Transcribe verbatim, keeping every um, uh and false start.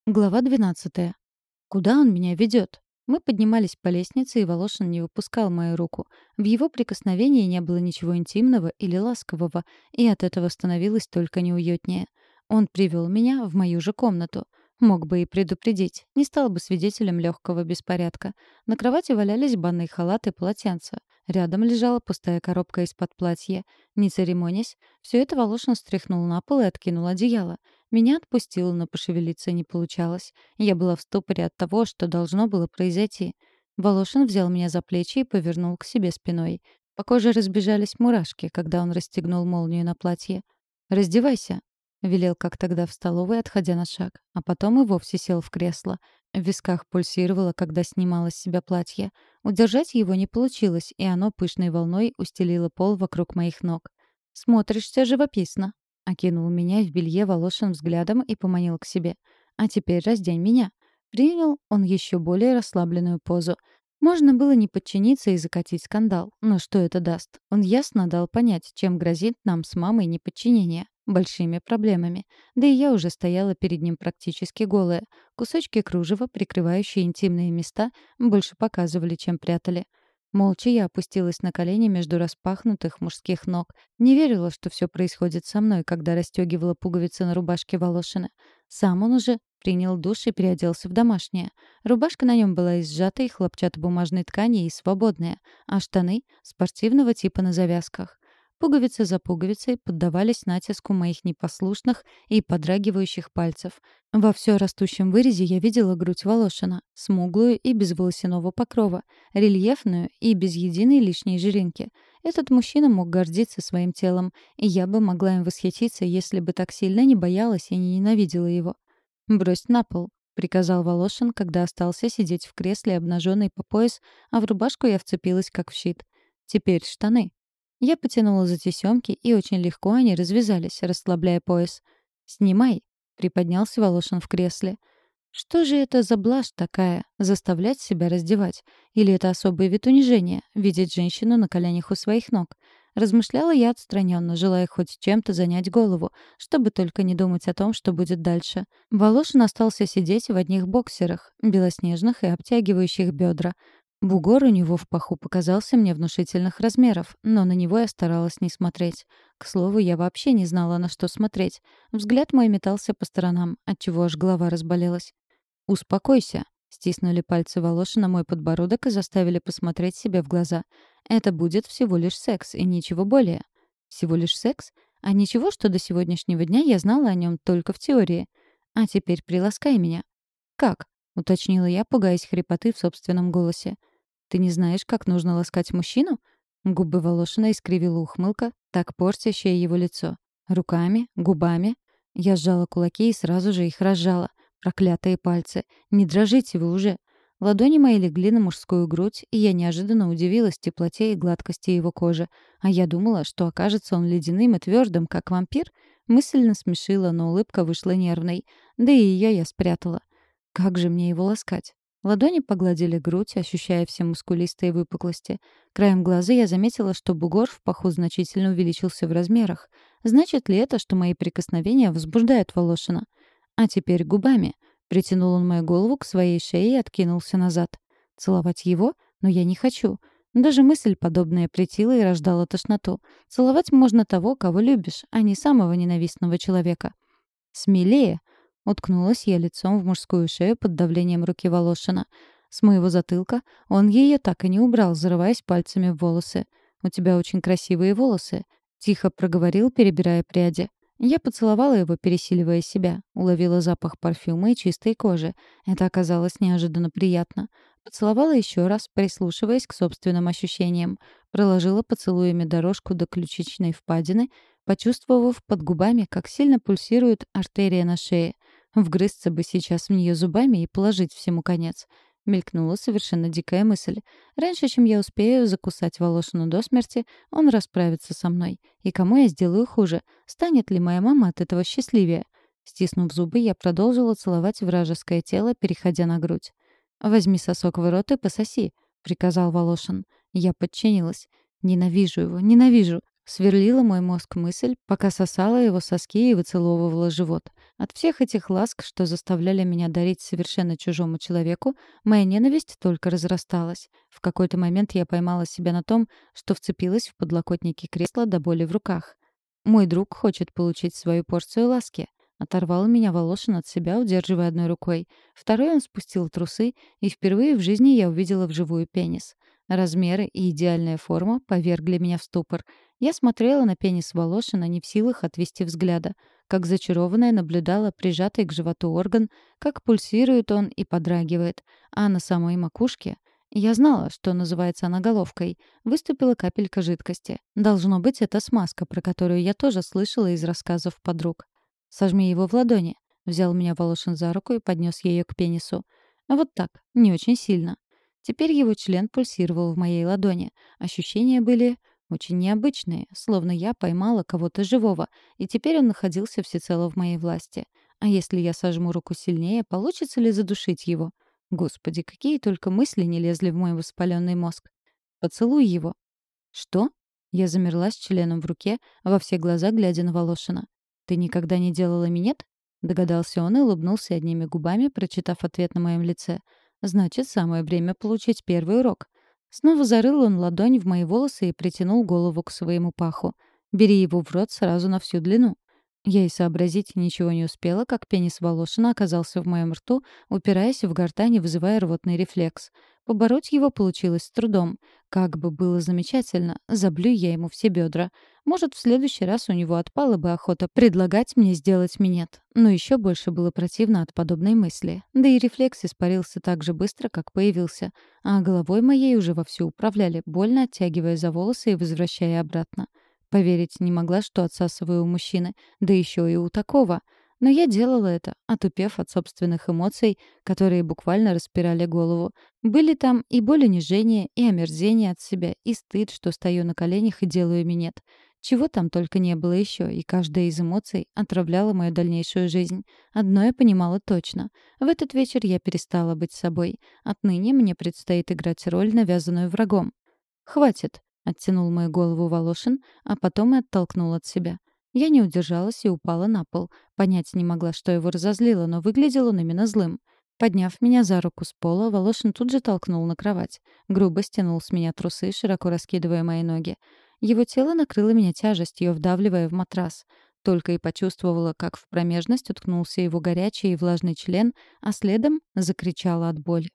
Глава двенадцатая. Куда он меня ведет? Мы поднимались по лестнице, и Волошин не выпускал мою руку. В его прикосновении не было ничего интимного или ласкового, и от этого становилось только неуютнее. Он привел меня в мою же комнату. Мог бы и предупредить, не стал бы свидетелем легкого беспорядка. На кровати валялись банный халат и полотенце. Рядом лежала пустая коробка из-под платья. Не церемонясь, все это Волошин стряхнул на пол и откинул одеяло. Меня отпустило, но пошевелиться не получалось. Я была в ступоре от того, что должно было произойти. Волошин взял меня за плечи и повернул к себе спиной. По коже разбежались мурашки, когда он расстегнул молнию на платье. «Раздевайся», — велел, как тогда в столовой, отходя на шаг. А потом и вовсе сел в кресло. В висках пульсировало, когда снимала с себя платье. Удержать его не получилось, и оно пышной волной устелило пол вокруг моих ног. «Смотришься живописно», — окинул меня в белье Волошин взглядом и поманил к себе. «А теперь раздень меня». Принял он еще более расслабленную позу. Можно было не подчиниться и закатить скандал. Но что это даст? Он ясно дал понять, чем грозит нам с мамой неподчинение. Большими проблемами. Да и я уже стояла перед ним практически голая. Кусочки кружева, прикрывающие интимные места, больше показывали, чем прятали. Молча я опустилась на колени между распахнутых мужских ног. Не верила, что все происходит со мной, когда расстегивала пуговицы на рубашке Волошина. Сам он уже принял душ и переоделся в домашнее. Рубашка на нем была из сжатой хлопчатобумажной ткани и свободная, а штаны — спортивного типа на завязках. Пуговицы за пуговицей поддавались натиску моих непослушных и подрагивающих пальцев. Во все растущем вырезе я видела грудь Волошина, смуглую и без волосяного покрова, рельефную и без единой лишней жиринки. Этот мужчина мог гордиться своим телом, и я бы могла им восхититься, если бы так сильно не боялась и не ненавидела его. «Брось на пол», — приказал Волошин, когда остался сидеть в кресле, обнаженный по пояс, а в рубашку я вцепилась как в щит. «Теперь штаны». Я потянула за тесёмки, и очень легко они развязались, расслабляя пояс. «Снимай», — приподнялся Волошин в кресле. «Что же это за блажь такая, заставлять себя раздевать? Или это особый вид унижения, видеть женщину на коленях у своих ног?» Размышляла я отстраненно, желая хоть чем-то занять голову, чтобы только не думать о том, что будет дальше. Волошин остался сидеть в одних боксерах, белоснежных и обтягивающих бедра. Бугор у него в паху показался мне внушительных размеров, но на него я старалась не смотреть. К слову, я вообще не знала, на что смотреть. Взгляд мой метался по сторонам, отчего аж голова разболелась. «Успокойся», — стиснули пальцы Волошина мой подбородок и заставили посмотреть себе в глаза. «Это будет всего лишь секс и ничего более». «Всего лишь секс? А ничего, что до сегодняшнего дня я знала о нем только в теории. А теперь приласкай меня». «Как?» — уточнила я, пугаясь хрипоты в собственном голосе. «Ты не знаешь, как нужно ласкать мужчину?» Губы Волошина искривила ухмылка, так портящая его лицо. «Руками? Губами?» Я сжала кулаки и сразу же их разжала. Проклятые пальцы. Не дрожите вы уже. Ладони мои легли на мужскую грудь, и я неожиданно удивилась теплоте и гладкости его кожи. А я думала, что окажется он ледяным и твердым, как вампир. Мысль насмешила, но улыбка вышла нервной. Да и ее я спрятала. Как же мне его ласкать? Ладони погладили грудь, ощущая все мускулистые выпуклости. Краем глаза я заметила, что бугор в паху значительно увеличился в размерах. Значит ли это, что мои прикосновения возбуждают Волошина? А теперь губами. Притянул он мою голову к своей шее и откинулся назад. Целовать его? Но я не хочу. Даже мысль подобная претила и рождала тошноту. Целовать можно того, кого любишь, а не самого ненавистного человека. «Смелее!» — уткнулась я лицом в мужскую шею под давлением руки Волошина. С моего затылка он ее так и не убрал, зарываясь пальцами в волосы. «У тебя очень красивые волосы», — тихо проговорил, перебирая пряди. Я поцеловала его, пересиливая себя, уловила запах парфюма и чистой кожи. Это оказалось неожиданно приятно. Поцеловала еще раз, прислушиваясь к собственным ощущениям. Проложила поцелуями дорожку до ключичной впадины, почувствовав под губами, как сильно пульсирует артерия на шее. Вгрызться бы сейчас в нее зубами и положить всему конец. Мелькнула совершенно дикая мысль. Раньше, чем я успею закусать Волошину до смерти, он расправится со мной. И кому я сделаю хуже? Станет ли моя мама от этого счастливее? Стиснув зубы, я продолжила целовать вражеское тело, переходя на грудь. «Возьми сосок в рот и пососи», — приказал Волошин. Я подчинилась. Ненавижу его, ненавижу. Сверлила мой мозг мысль, пока сосала его соски и выцеловывала живот. От всех этих ласк, что заставляли меня дарить совершенно чужому человеку, моя ненависть только разрасталась. В какой-то момент я поймала себя на том, что вцепилась в подлокотники кресла до боли в руках. Мой друг хочет получить свою порцию ласки. Оторвал меня Волошин от себя, удерживая одной рукой. Второй он спустил трусы, и впервые в жизни я увидела вживую пенис. Размеры и идеальная форма повергли меня в ступор. Я смотрела на пенис Волошина, не в силах отвести взгляда. Как зачарованная наблюдала прижатый к животу орган, как пульсирует он и подрагивает. А на самой макушке... Я знала, что называется она головкой. Выступила капелька жидкости. Должно быть, это смазка, про которую я тоже слышала из рассказов подруг. «Сожми его в ладони», — взял меня Волошин за руку и поднес ее к пенису. А вот так, не очень сильно. Теперь его член пульсировал в моей ладони. Ощущения были очень необычные, словно я поймала кого-то живого, и теперь он находился всецело в моей власти. А если я сожму руку сильнее, получится ли задушить его? Господи, какие только мысли не лезли в мой воспаленный мозг. «Поцелуй его». «Что?» Я замерла с членом в руке, во все глаза глядя на Волошина. «Ты никогда не делала минет?» Догадался он и улыбнулся одними губами, прочитав ответ на моем лице. «Значит, самое время получить первый урок». Снова зарыл он ладонь в мои волосы и притянул голову к своему паху. «Бери его в рот сразу на всю длину». Я и сообразить ничего не успела, как пенис Волошина оказался в моем рту, упираясь в гортань и вызывая рвотный рефлекс. Побороть его получилось с трудом. Как бы было замечательно, заблюй я ему все бедра. Может, в следующий раз у него отпала бы охота предлагать мне сделать минет. Но еще больше было противно от подобной мысли. Да и рефлекс испарился так же быстро, как появился. А головой моей уже вовсю управляли, больно оттягивая за волосы и возвращая обратно. Поверить не могла, что отсасываю у мужчины, да еще и у такого. Но я делала это, отупев от собственных эмоций, которые буквально распирали голову. Были там и боль унижения, и омерзение от себя, и стыд, что стою на коленях и делаю минет. Чего там только не было еще, и каждая из эмоций отравляла мою дальнейшую жизнь. Одно я понимала точно. В этот вечер я перестала быть собой. Отныне мне предстоит играть роль, навязанную врагом. «Хватит», — оттянул мою голову Волошин, а потом и оттолкнул от себя. Я не удержалась и упала на пол. Понять не могла, что его разозлило, но выглядел он именно злым. Подняв меня за руку с пола, Волошин тут же толкнул на кровать. Грубо стянул с меня трусы, широко раскидывая мои ноги. Его тело накрыло меня тяжестью, вдавливая в матрас. Только и почувствовала, как в промежность уткнулся его горячий и влажный член, а следом закричала от боли.